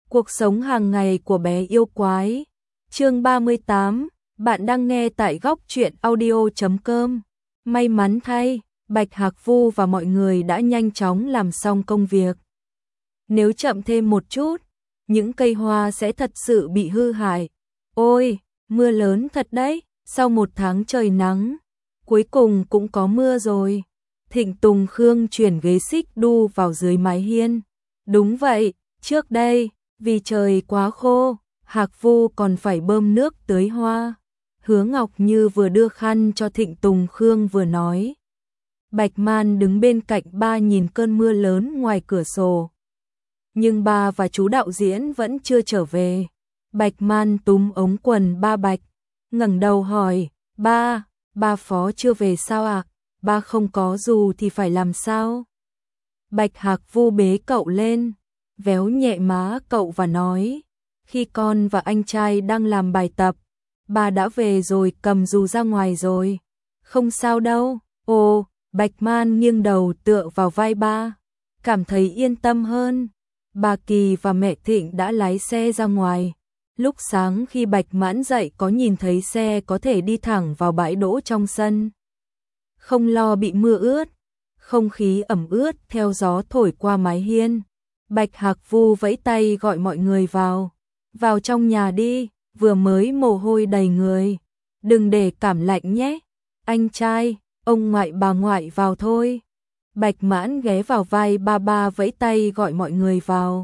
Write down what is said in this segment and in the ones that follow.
Cuộc sống hàng ngày của bé yêu quái. Chương 38, bạn đang nghe tại góc truyện audio.com. May mắn thay, Bạch Hạc Vu và mọi người đã nhanh chóng làm xong công việc. Nếu chậm thêm một chút, những cây hoa sẽ thật sự bị hư hại. Ôi, mưa lớn thật đấy, sau một tháng trời nắng, cuối cùng cũng có mưa rồi. Thịnh Tùng Khương chuyển ghế xích đu vào dưới mái hiên. Đúng vậy, trước đây, vì trời quá khô, Hạc Vu còn phải bơm nước tưới hoa. Hứa Ngọc Như vừa đưa khăn cho Thịnh Tùng Khương vừa nói. Bạch Man đứng bên cạnh ba nhìn cơn mưa lớn ngoài cửa sổ. Nhưng ba và chú đạo diễn vẫn chưa trở về. Bạch Man túm ống quần ba Bạch, ngẩng đầu hỏi, ba Phó chưa về sao ạ? Ba không có dù thì phải làm sao? Bạch Hạc Vu bế cậu lên, véo nhẹ má cậu và nói, khi con và anh trai đang làm bài tập, ba đã về rồi, cầm dù ra ngoài rồi. Không sao đâu. Ồ, Bạch Man nghiêng đầu tựa vào vai ba, cảm thấy yên tâm hơn. Bà Kỳ và mẹ Thịnh đã lái xe ra ngoài. Lúc sáng khi Bạch Mãn dậy có nhìn thấy xe có thể đi thẳng vào bãi đỗ trong sân. Không lo bị mưa ướt, không khí ẩm ướt theo gió thổi qua mái hiên. Bạch Hạc Vu vẫy tay gọi mọi người vào. Vào trong nhà đi, vừa mới mồ hôi đầy người. Đừng để cảm lạnh nhé. Anh trai, ông ngoại bà ngoại vào thôi. Bạch Mãn ghé vào vai ba vẫy tay gọi mọi người vào.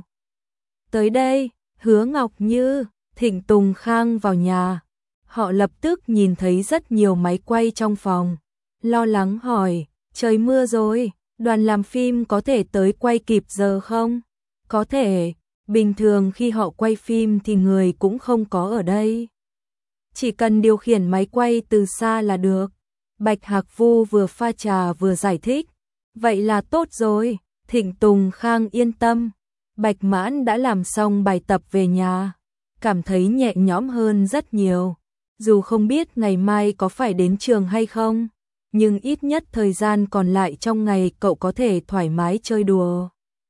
Tới đây, Hứa Ngọc Như, Thịnh Tùng Khang vào nhà. Họ lập tức nhìn thấy rất nhiều máy quay trong phòng. Lo lắng hỏi, trời mưa rồi, đoàn làm phim có thể tới quay kịp giờ không? Có thể, bình thường khi họ quay phim thì người cũng không có ở đây. Chỉ cần điều khiển máy quay từ xa là được. Bạch Hạc Vu vừa pha trà vừa giải thích. Vậy là tốt rồi, Thịnh Tùng Khang yên tâm. Bạch Mãn đã làm xong bài tập về nhà, cảm thấy nhẹ nhõm hơn rất nhiều. Dù không biết ngày mai có phải đến trường hay không, nhưng ít nhất thời gian còn lại trong ngày cậu có thể thoải mái chơi đùa.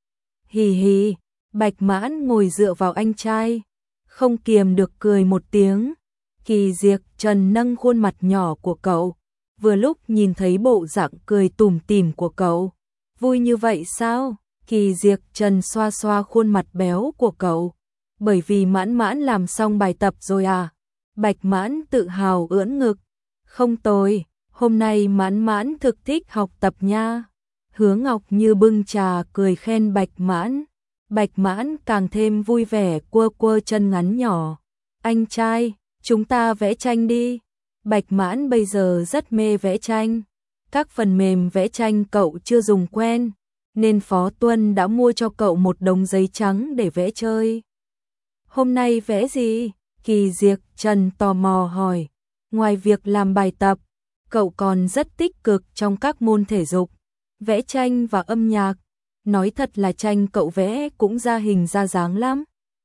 Hì hì, Bạch Mãn ngồi dựa vào anh trai, không kiềm được cười một tiếng. Kỳ Diệc Trần nâng khuôn mặt nhỏ của cậu, vừa lúc nhìn thấy bộ dạng cười tủm tỉm của cậu. Vui như vậy sao? Kỳ Diệc Trần xoa xoa khuôn mặt béo của cậu. Bởi vì Mãn làm xong bài tập rồi à? Bạch Mãn tự hào ưỡn ngực. Không tồi, hôm nay Mãn thực thích học tập nha. Hứa Ngọc Như bưng trà cười khen Bạch Mãn. Bạch Mãn càng thêm vui vẻ quơ chân ngắn nhỏ. Anh trai, chúng ta vẽ tranh đi. Bạch Mãn bây giờ rất mê vẽ tranh. Các phần mềm vẽ tranh cậu chưa dùng quen, nên Phó Tuân đã mua cho cậu một đống giấy trắng để vẽ chơi. Hôm nay vẽ gì? Kỳ Diệc Trần tò mò hỏi. Ngoài việc làm bài tập, cậu còn rất tích cực trong các môn thể dục, vẽ tranh và âm nhạc. Nói thật là tranh cậu vẽ cũng ra hình ra dáng lắm.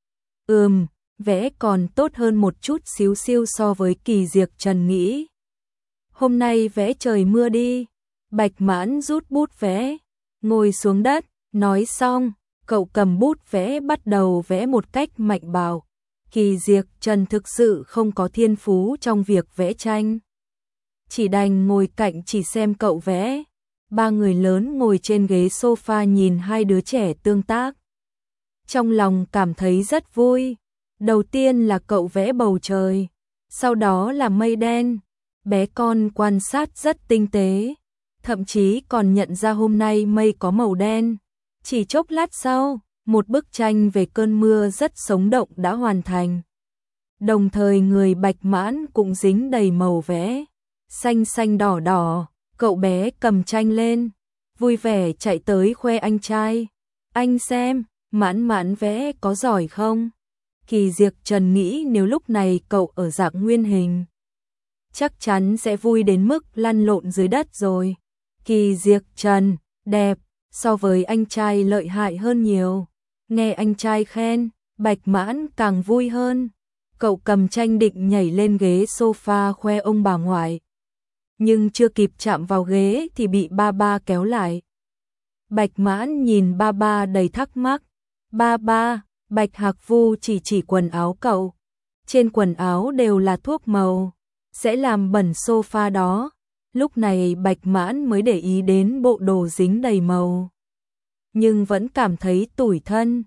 Vẽ còn tốt hơn một chút xíu xiu so với Kỳ Diệc Trần nghĩ. Hôm nay vẽ trời mưa đi. Bạch Mãn rút bút vẽ, ngồi xuống đất, nói xong, cậu cầm bút vẽ bắt đầu vẽ một cách mạnh bạo. Kỳ Diệc Trần thực sự không có thiên phú trong việc vẽ tranh, chỉ đành ngồi cạnh chỉ xem cậu vẽ. Ba người lớn ngồi trên ghế sofa nhìn hai đứa trẻ tương tác. Trong lòng cảm thấy rất vui. Đầu tiên là cậu vẽ bầu trời, sau đó là mây đen. Bé con quan sát rất tinh tế, thậm chí còn nhận ra hôm nay mây có màu đen. Chỉ chốc lát sau, một bức tranh về cơn mưa rất sống động đã hoàn thành. Đồng thời người Bạch Mãn cũng dính đầy màu vẽ, xanh xanh đỏ đỏ. Cậu bé cầm tranh lên, vui vẻ chạy tới khoe anh trai. Anh xem, Mãn vẽ có giỏi không? Kỳ Diệc Trần nghĩ nếu lúc này cậu ở dạng nguyên hình, chắc chắn sẽ vui đến mức lăn lộn dưới đất rồi. Kỳ Diệc Trần, đẹp, so với anh trai lợi hại hơn nhiều. Nghe anh trai khen, Bạch Mãn càng vui hơn. Cậu cầm tranh định nhảy lên ghế sofa khoe ông bà ngoại. Nhưng chưa kịp chạm vào ghế thì bị ba kéo lại. Bạch Mãn nhìn ba đầy thắc mắc. Ba, Bạch Hạc Vu chỉ quần áo cậu. Trên quần áo đều là thuốc màu, sẽ làm bẩn sofa đó. Lúc này Bạch Mãn mới để ý đến bộ đồ dính đầy màu. Nhưng vẫn cảm thấy tủi thân.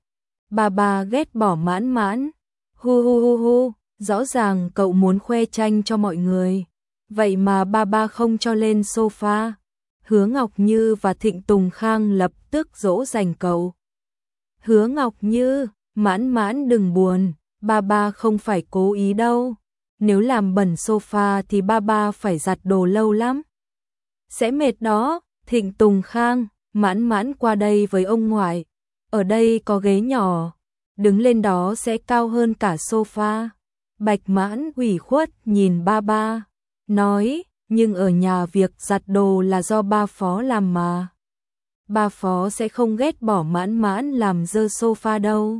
Bà ghét bỏ Mãn Mãn. Hu hu hu hu, rõ ràng cậu muốn khoe tranh cho mọi người. Vậy mà bà không cho lên sofa. Hứa Ngọc Như và Thịnh Tùng Khang lập tức dỗ dành cậu. Hứa Ngọc Như, Mãn Mãn đừng buồn, bà không phải cố ý đâu. Nếu làm bẩn sofa thì bà phải giặt đồ lâu lắm. Sẽ mệt đó. Thịnh Tùng Khang, Mãn Mãn qua đây với ông ngoại. Ở đây có ghế nhỏ, đứng lên đó sẽ cao hơn cả sofa. Bạch Mãn ủy khuất nhìn ba, nói, nhưng ở nhà việc giặt đồ là do ba Phó làm mà. Ba Phó sẽ không ghét bỏ Mãn Mãn làm dơ sofa đâu.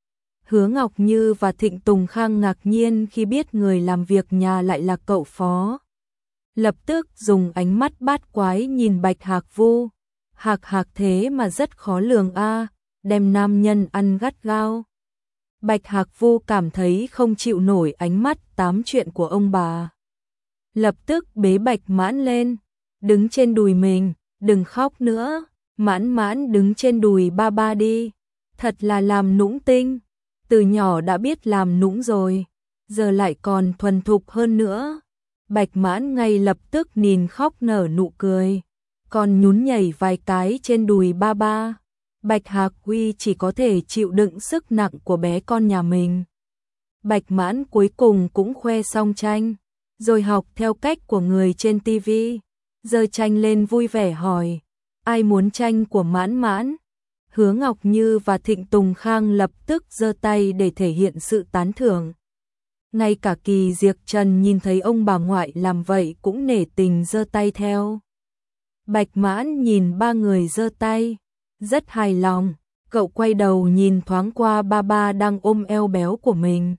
Hứa Ngọc Như và Thịnh Tùng Khang ngạc nhiên khi biết người làm việc nhà lại là cậu Phó. Lập tức dùng ánh mắt bát quái nhìn Bạch Hạc Vu. Hạc thế mà rất khó lường a, đem nam nhân ăn gắt gao. Bạch Hạc Vu cảm thấy không chịu nổi ánh mắt tám chuyện của ông bà. Lập tức bế Bạch Mãn lên, đứng trên đùi mình, đừng khóc nữa, Mãn Mãn đứng trên đùi ba đi. Thật là làm nũng tinh, từ nhỏ đã biết làm nũng rồi, giờ lại còn thuần thục hơn nữa. Bạch Mãn ngay lập tức nhìn khóc nở nụ cười, còn nhún nhảy vài cái trên đùi ba. Bạch Hạc Huy chỉ có thể chịu đựng sức nặng của bé con nhà mình. Bạch Mãn cuối cùng cũng khoe xong tranh, rồi học theo cách của người trên tivi, giơ tranh lên vui vẻ hỏi, ai muốn tranh của Mãn Mãn? Hứa Ngọc Như và Thịnh Tùng Khang lập tức giơ tay để thể hiện sự tán thưởng. Ngay cả Kỳ Diệc Trần nhìn thấy ông bà ngoại làm vậy cũng nể tình giơ tay theo. Bạch Mãn nhìn ba người giơ tay, rất hài lòng, cậu quay đầu nhìn thoáng qua ba đang ôm eo béo của mình.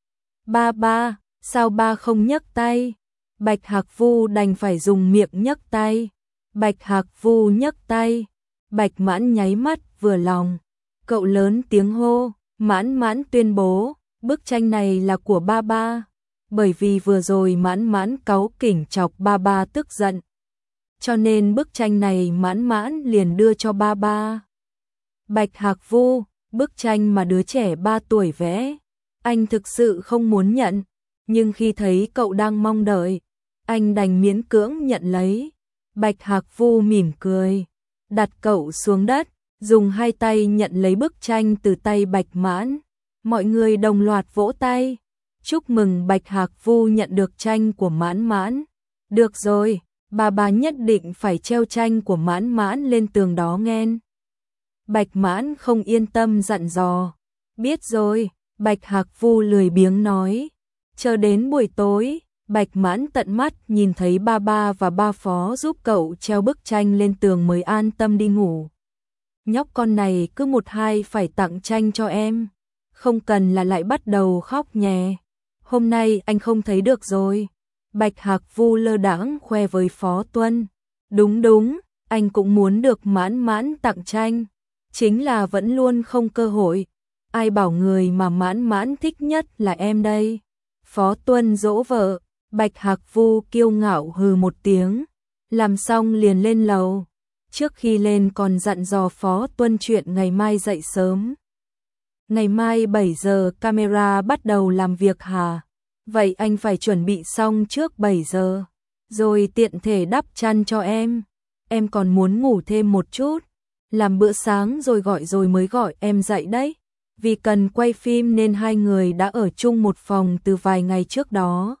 Ba, sao ba không nhấc tay? Bạch Hạc Vu đành phải dùng miệng nhấc tay. Bạch Hạc Vu nhấc tay, Bạch Mãn nháy mắt vừa lòng. Cậu lớn tiếng hô, Mãn Mãn tuyên bố, bức tranh này là của ba. Bởi vì vừa rồi Mãn Mãn cáu kỉnh chọc ba tức giận, cho nên bức tranh này Mãn Mãn liền đưa cho ba. Bạch Hạc Vu, bức tranh mà đứa trẻ 3 tuổi vẽ, anh thực sự không muốn nhận, nhưng khi thấy cậu đang mong đợi, anh đành miễn cưỡng nhận lấy. Bạch Hạc Vu mỉm cười, đặt cậu xuống đất, dùng hai tay nhận lấy bức tranh từ tay Bạch Mãn. Mọi người đồng loạt vỗ tay, chúc mừng Bạch Hạc Vu nhận được tranh của Mãn Mãn. Được rồi, bà nhất định phải treo tranh của Mãn Mãn lên tường đó nghen. Bạch Mãn không yên tâm dặn dò. Biết rồi, Bạch Hạc Vu lười biếng nói. Chờ đến buổi tối, Bạch Mãn tận mắt nhìn thấy ba và ba Phó giúp cậu treo bức tranh lên tường mới an tâm đi ngủ. Nhóc con này cứ một hai phải tặng tranh cho em, không cần là lại bắt đầu khóc nhè. Hôm nay anh không thấy được rồi. Bạch Hạc Vu lơ đãng khoe với Phó Tuân. Đúng, anh cũng muốn được Mãn Mãn tặng tranh, chính là vẫn luôn không cơ hội. Ai bảo người mà Mãn Mãn thích nhất là em đây. Phó Tuân dỗ vợ. Bạch Hạc Vu kiêu ngạo hừ một tiếng, làm xong liền lên lầu. Trước khi lên còn dặn dò Phó Tuân chuyện ngày mai dậy sớm. Ngày mai 7 giờ camera bắt đầu làm việc hả? Vậy anh phải chuẩn bị xong trước 7 giờ, rồi tiện thể đắp chăn cho em. Em còn muốn ngủ thêm một chút, làm bữa sáng rồi mới gọi em dậy đấy. Vì cần quay phim nên hai người đã ở chung một phòng từ vài ngày trước đó.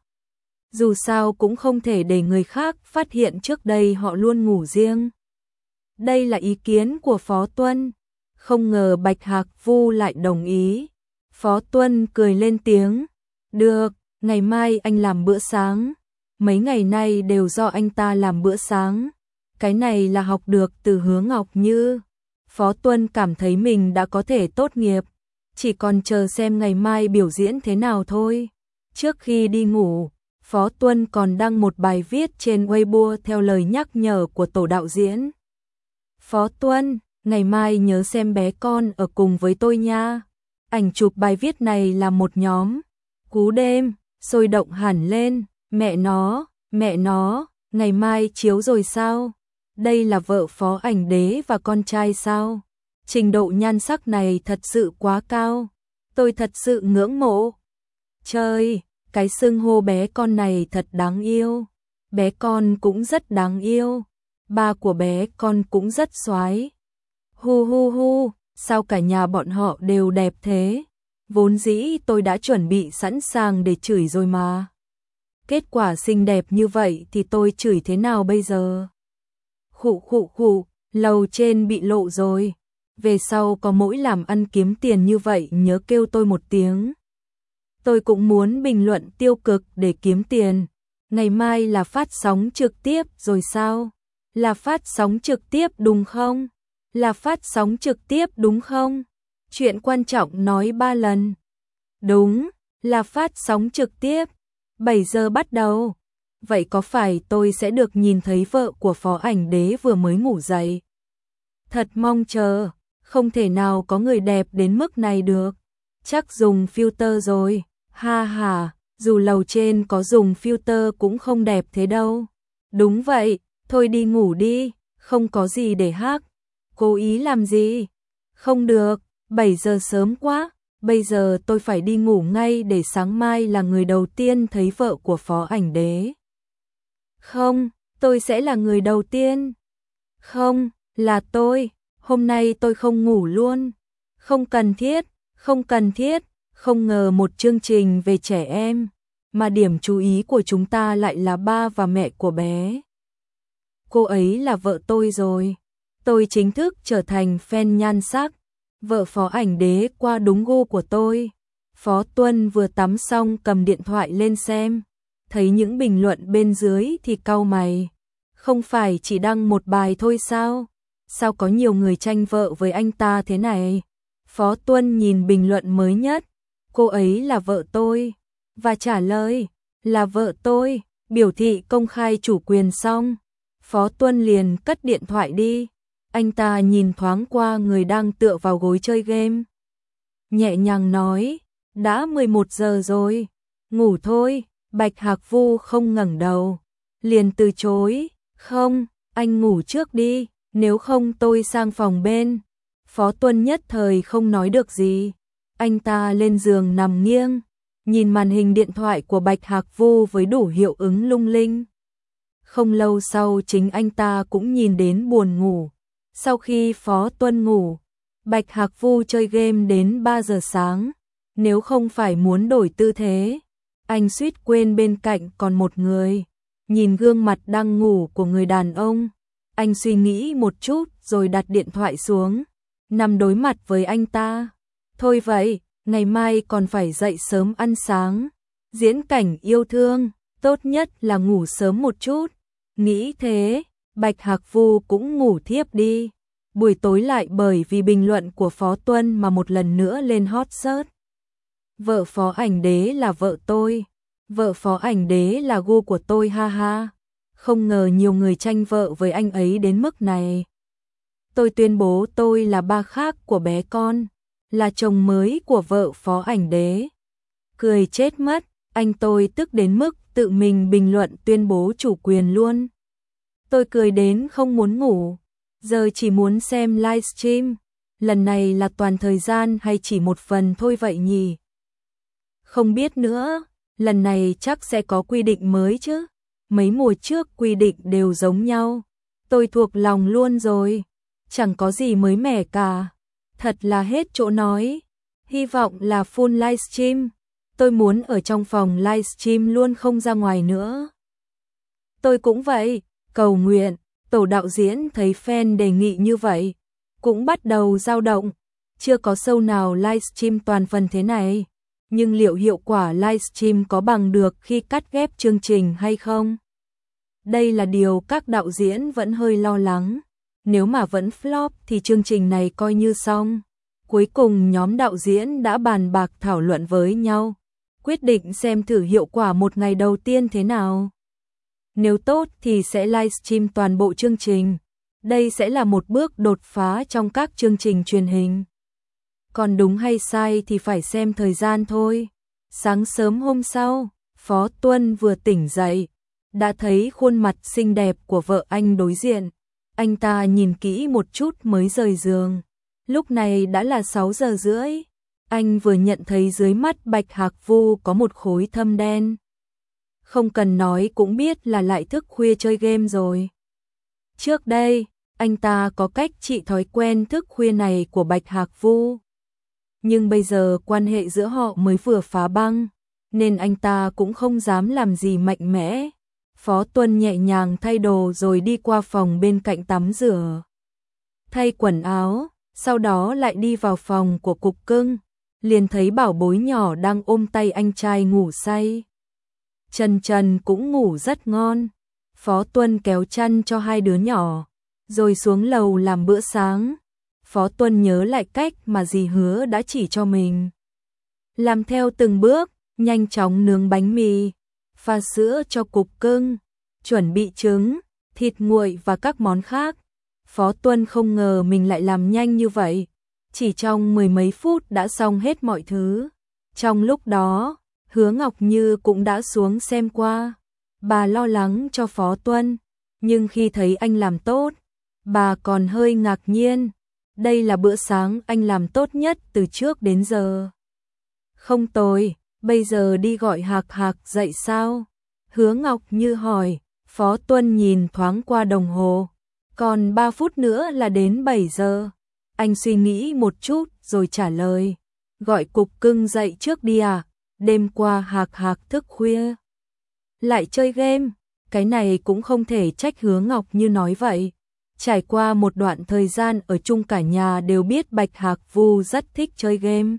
Dù sao cũng không thể để người khác phát hiện trước đây họ luôn ngủ riêng. Đây là ý kiến của Phó Tuân. Không ngờ Bạch Hạc Vu lại đồng ý. Phó Tuân cười lên tiếng. Được, ngày mai anh làm bữa sáng. Mấy ngày nay đều do anh ta làm bữa sáng. Cái này là học được từ Hứa Ngọc Như. Phó Tuân cảm thấy mình đã có thể tốt nghiệp, chỉ còn chờ xem ngày mai biểu diễn thế nào thôi. Trước khi đi ngủ, Phó Tuân còn đăng một bài viết trên Weibo theo lời nhắc nhở của tổ đạo diễn. Phó Tuân, ngày mai nhớ xem bé con ở cùng với tôi nha. Ảnh chụp bài viết này là một nhóm. Cú đêm, sôi động hẳn lên, mẹ nó, ngày mai chiếu rồi sao? Đây là vợ Phó Ảnh Đế và con trai sao? Trình độ nhan sắc này thật sự quá cao. Tôi thật sự ngưỡng mộ. Trời, cái xưng hô bé con này thật đáng yêu. Bé con cũng rất đáng yêu. Ba của bé con cũng rất xoái. Hu hu hu, sao cả nhà bọn họ đều đẹp thế? Vốn dĩ tôi đã chuẩn bị sẵn sàng để chửi rồi mà. Kết quả xinh đẹp như vậy thì tôi chửi thế nào bây giờ? Khụ, lầu trên bị lộ rồi. Về sau có mỗi làm ăn kiếm tiền như vậy nhớ kêu tôi một tiếng. Tôi cũng muốn bình luận tiêu cực để kiếm tiền. Ngày mai là phát sóng trực tiếp rồi sao? Là phát sóng trực tiếp đúng không? Là phát sóng trực tiếp đúng không? Chuyện quan trọng nói 3 lần. Đúng, là phát sóng trực tiếp. 7 giờ bắt đầu. Vậy có phải tôi sẽ được nhìn thấy vợ của Phó Ảnh Đế vừa mới ngủ dậy? Thật mong chờ, không thể nào có người đẹp đến mức này được. Chắc dùng filter rồi. Ha ha, dù lầu trên có dùng filter cũng không đẹp thế đâu. Đúng vậy, thôi đi ngủ đi, không có gì để hát. Cố ý làm gì? Không được, 7 giờ sớm quá, bây giờ tôi phải đi ngủ ngay để sáng mai là người đầu tiên thấy vợ của Phó Ảnh Đế. Không, tôi sẽ là người đầu tiên. Không, là tôi, hôm nay tôi không ngủ luôn. Không cần thiết, không ngờ một chương trình về trẻ em, mà điểm chú ý của chúng ta lại là ba và mẹ của bé. Cô ấy là vợ tôi rồi. Tôi chính thức trở thành fan nhan sắc. Vợ Phó Ảnh Đế qua đúng gu của tôi. Phó Tuân vừa tắm xong cầm điện thoại lên xem. Thấy những bình luận bên dưới thì cau mày. Không phải chỉ đăng một bài thôi sao? Sao có nhiều người tranh vợ với anh ta thế này? Phó Tuân nhìn bình luận mới nhất. Cô ấy là vợ tôi. Và trả lời là vợ tôi. Biểu thị công khai chủ quyền xong. Phó Tuân liền cất điện thoại đi. Anh ta nhìn thoáng qua người đang tựa vào gối chơi game. Nhẹ nhàng nói, đã 11 giờ rồi, ngủ thôi. Bạch Hạc Vu không ngẩng đầu, liền từ chối, không, anh ngủ trước đi, nếu không tôi sang phòng bên. Phó Tuân nhất thời không nói được gì, anh ta lên giường nằm nghiêng, nhìn màn hình điện thoại của Bạch Hạc Vu với đủ hiệu ứng lung linh. Không lâu sau chính anh ta cũng nhìn đến buồn ngủ. Sau khi Phó Tuân ngủ, Bạch Hạc Vu chơi game đến 3 giờ sáng, nếu không phải muốn đổi tư thế, anh suýt quên bên cạnh còn một người. Nhìn gương mặt đang ngủ của người đàn ông, anh suy nghĩ một chút rồi đặt điện thoại xuống, nằm đối mặt với anh ta. Thôi vậy, ngày mai còn phải dậy sớm ăn sáng, diễn cảnh yêu thương, tốt nhất là ngủ sớm một chút. Nghĩ thế, Bạch Hạc Vu cũng ngủ thiếp đi. Buổi tối lại bởi vì bình luận của Phó Tuân mà một lần nữa lên hot search. Vợ Phó Ảnh Đế là vợ tôi. Vợ Phó Ảnh Đế là gu của tôi ha ha. Không ngờ nhiều người tranh vợ với anh ấy đến mức này. Tôi tuyên bố tôi là ba khác của bé con, là chồng mới của vợ Phó Ảnh Đế. Cười chết mất, anh tôi tức đến mức tự mình bình luận tuyên bố chủ quyền luôn. Tôi cười đến không muốn ngủ, giờ chỉ muốn xem livestream. Lần này là toàn thời gian hay chỉ một phần thôi vậy nhỉ? Không biết nữa, lần này chắc sẽ có quy định mới chứ. Mấy mùa trước quy định đều giống nhau. Tôi thuộc lòng luôn rồi, chẳng có gì mới mẻ cả. Thật là hết chỗ nói. Hy vọng là full livestream. Tôi muốn ở trong phòng livestream luôn không ra ngoài nữa. Tôi cũng vậy, cầu nguyện. Tổ đạo diễn thấy fan đề nghị như vậy, cũng bắt đầu dao động. Chưa có show nào livestream toàn phần thế này, nhưng liệu hiệu quả livestream có bằng được khi cắt ghép chương trình hay không? Đây là điều các đạo diễn vẫn hơi lo lắng. Nếu mà vẫn flop thì chương trình này coi như xong. Cuối cùng nhóm đạo diễn đã bàn bạc thảo luận với nhau, quyết định xem thử hiệu quả một ngày đầu tiên thế nào. Nếu tốt thì sẽ livestream toàn bộ chương trình. Đây sẽ là một bước đột phá trong các chương trình truyền hình. Còn đúng hay sai thì phải xem thời gian thôi. Sáng sớm hôm sau, Phó Tuân vừa tỉnh dậy, đã thấy khuôn mặt xinh đẹp của vợ anh đối diện. Anh ta nhìn kỹ một chút mới rời giường. Lúc này đã là 6 giờ rưỡi. Anh vừa nhận thấy dưới mắt Bạch Hạc Vu có một khối thâm đen. Không cần nói cũng biết là lại thức khuya chơi game rồi. Trước đây, anh ta có cách trị thói quen thức khuya này của Bạch Hạc Vu. Nhưng bây giờ quan hệ giữa họ mới vừa phá băng, nên anh ta cũng không dám làm gì mạnh mẽ. Phó Tuân nhẹ nhàng thay đồ rồi đi qua phòng bên cạnh tắm rửa, thay quần áo, sau đó lại đi vào phòng của Cục Cưng, liền thấy bảo bối nhỏ đang ôm tay anh trai ngủ say. Trần Trần cũng ngủ rất ngon. Phó Tuân kéo chăn cho hai đứa nhỏ, rồi xuống lầu làm bữa sáng. Phó Tuân nhớ lại cách mà dì Hứa đã chỉ cho mình. Làm theo từng bước, nhanh chóng nướng bánh mì, pha sữa cho Cục Cưng, chuẩn bị trứng, thịt nguội và các món khác. Phó Tuân không ngờ mình lại làm nhanh như vậy, chỉ trong mười mấy phút đã xong hết mọi thứ. Trong lúc đó, Hứa Ngọc Như cũng đã xuống xem qua. Bà lo lắng cho Phó Tuân, nhưng khi thấy anh làm tốt, bà còn hơi ngạc nhiên. Đây là bữa sáng anh làm tốt nhất từ trước đến giờ. Không tồi, bây giờ đi gọi Hạc Hạc dậy sao? Hứa Ngọc Như hỏi. Phó Tuân nhìn thoáng qua đồng hồ. Còn 3 phút nữa là đến 7 giờ. Anh suy nghĩ một chút rồi trả lời. Gọi Cục Cưng dậy trước đi à? Đêm qua Hạc Hạc thức khuya lại chơi game. Cái này cũng không thể trách Hứa Ngọc Như nói vậy. Trải qua một đoạn thời gian ở chung cả nhà đều biết Bạch Hạc Vu rất thích chơi game.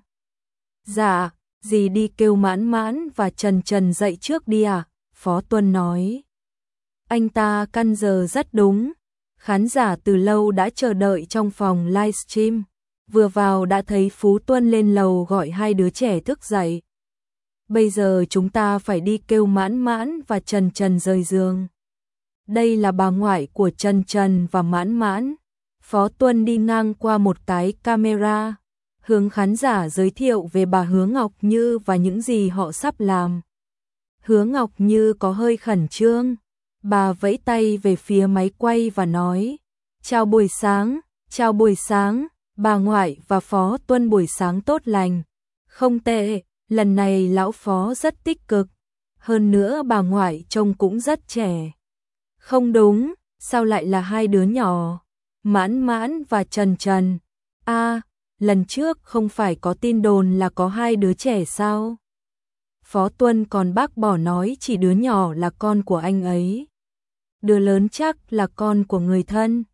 Dạ, dì đi kêu Mãn Mãn và Trần Trần dậy trước đi à? Phó Tuân nói. Anh ta căn giờ rất đúng. Khán giả từ lâu đã chờ đợi trong phòng livestream. Vừa vào đã thấy Phú Tuân lên lầu gọi hai đứa trẻ thức dậy. Bây giờ chúng ta phải đi kêu Mãn Mãn và Trần Trần rời giường. Đây là bà ngoại của Trần Trần và Mãn Mãn. Phó Tuân đi ngang qua một cái camera, hướng khán giả giới thiệu về bà Hứa Ngọc Như và những gì họ sắp làm. Hứa Ngọc Như có hơi khẩn trương. Bà vẫy tay về phía máy quay và nói: chào buổi sáng, bà ngoại và Phó Tuân buổi sáng tốt lành. Không tệ, lần này lão Phó rất tích cực. Hơn nữa bà ngoại trông cũng rất trẻ. Không đúng, sao lại là hai đứa nhỏ? Mãn Mãn và Trần Trần. Lần trước không phải có tin đồn là có hai đứa trẻ sao? Phó Tuân còn bác bỏ nói chỉ đứa nhỏ là con của anh ấy. Đứa lớn chắc là con của người thân.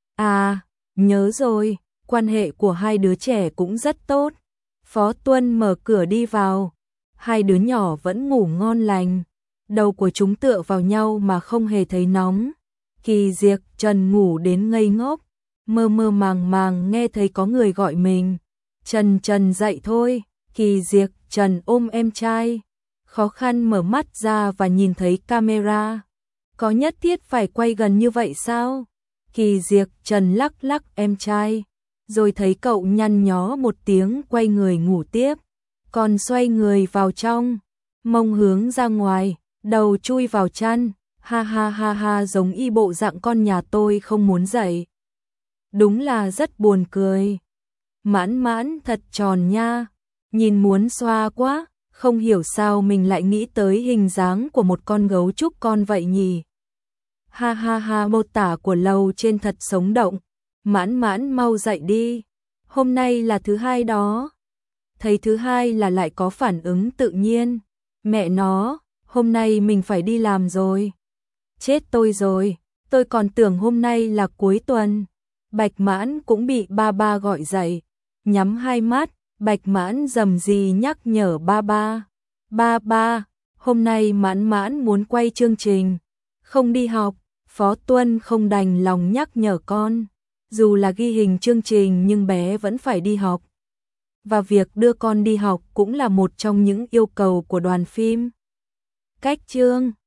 Nhớ rồi, quan hệ của hai đứa trẻ cũng rất tốt. Phó Tuân mở cửa đi vào. Hai đứa nhỏ vẫn ngủ ngon lành. Đầu của chúng tựa vào nhau mà không hề thấy nóng. Kỳ Diệp Trần ngủ đến ngây ngốc, mơ mơ màng màng nghe thấy có người gọi mình. Trần Trần dậy thôi. Kỳ Diệp Trần ôm em trai, khó khăn mở mắt ra và nhìn thấy camera. Có nhất thiết phải quay gần như vậy sao? Kỳ Diệp Trần lắc lắc em trai, rồi thấy cậu nhăn nhó một tiếng quay người ngủ tiếp. Còn xoay người vào trong, mông hướng ra ngoài, đầu chui vào chăn. Ha ha ha ha, giống y bộ dạng con nhà tôi không muốn dậy. Đúng là rất buồn cười. Mãn Mãn thật tròn nha, nhìn muốn xoa quá, không hiểu sao mình lại nghĩ tới hình dáng của một con gấu trúc con vậy nhỉ. Ha ha ha, mô tả của lầu trên thật sống động. Mãn Mãn mau dậy đi, hôm nay là thứ hai đó. Thấy thứ hai là lại có phản ứng tự nhiên. Mẹ nó, hôm nay mình phải đi làm rồi. Chết tôi rồi, tôi còn tưởng hôm nay là cuối tuần. Bạch Mãn cũng bị ba ba gọi dậy. Nhắm hai mắt, Bạch Mãn rầm rì nhắc nhở ba ba. Ba ba, hôm nay Mãn Mãn muốn quay chương trình, không đi học. Phó Tuân không đành lòng nhắc nhở con. Dù là ghi hình chương trình nhưng bé vẫn phải đi học. Và việc đưa con đi học cũng là một trong những yêu cầu của đoàn phim. Cách chương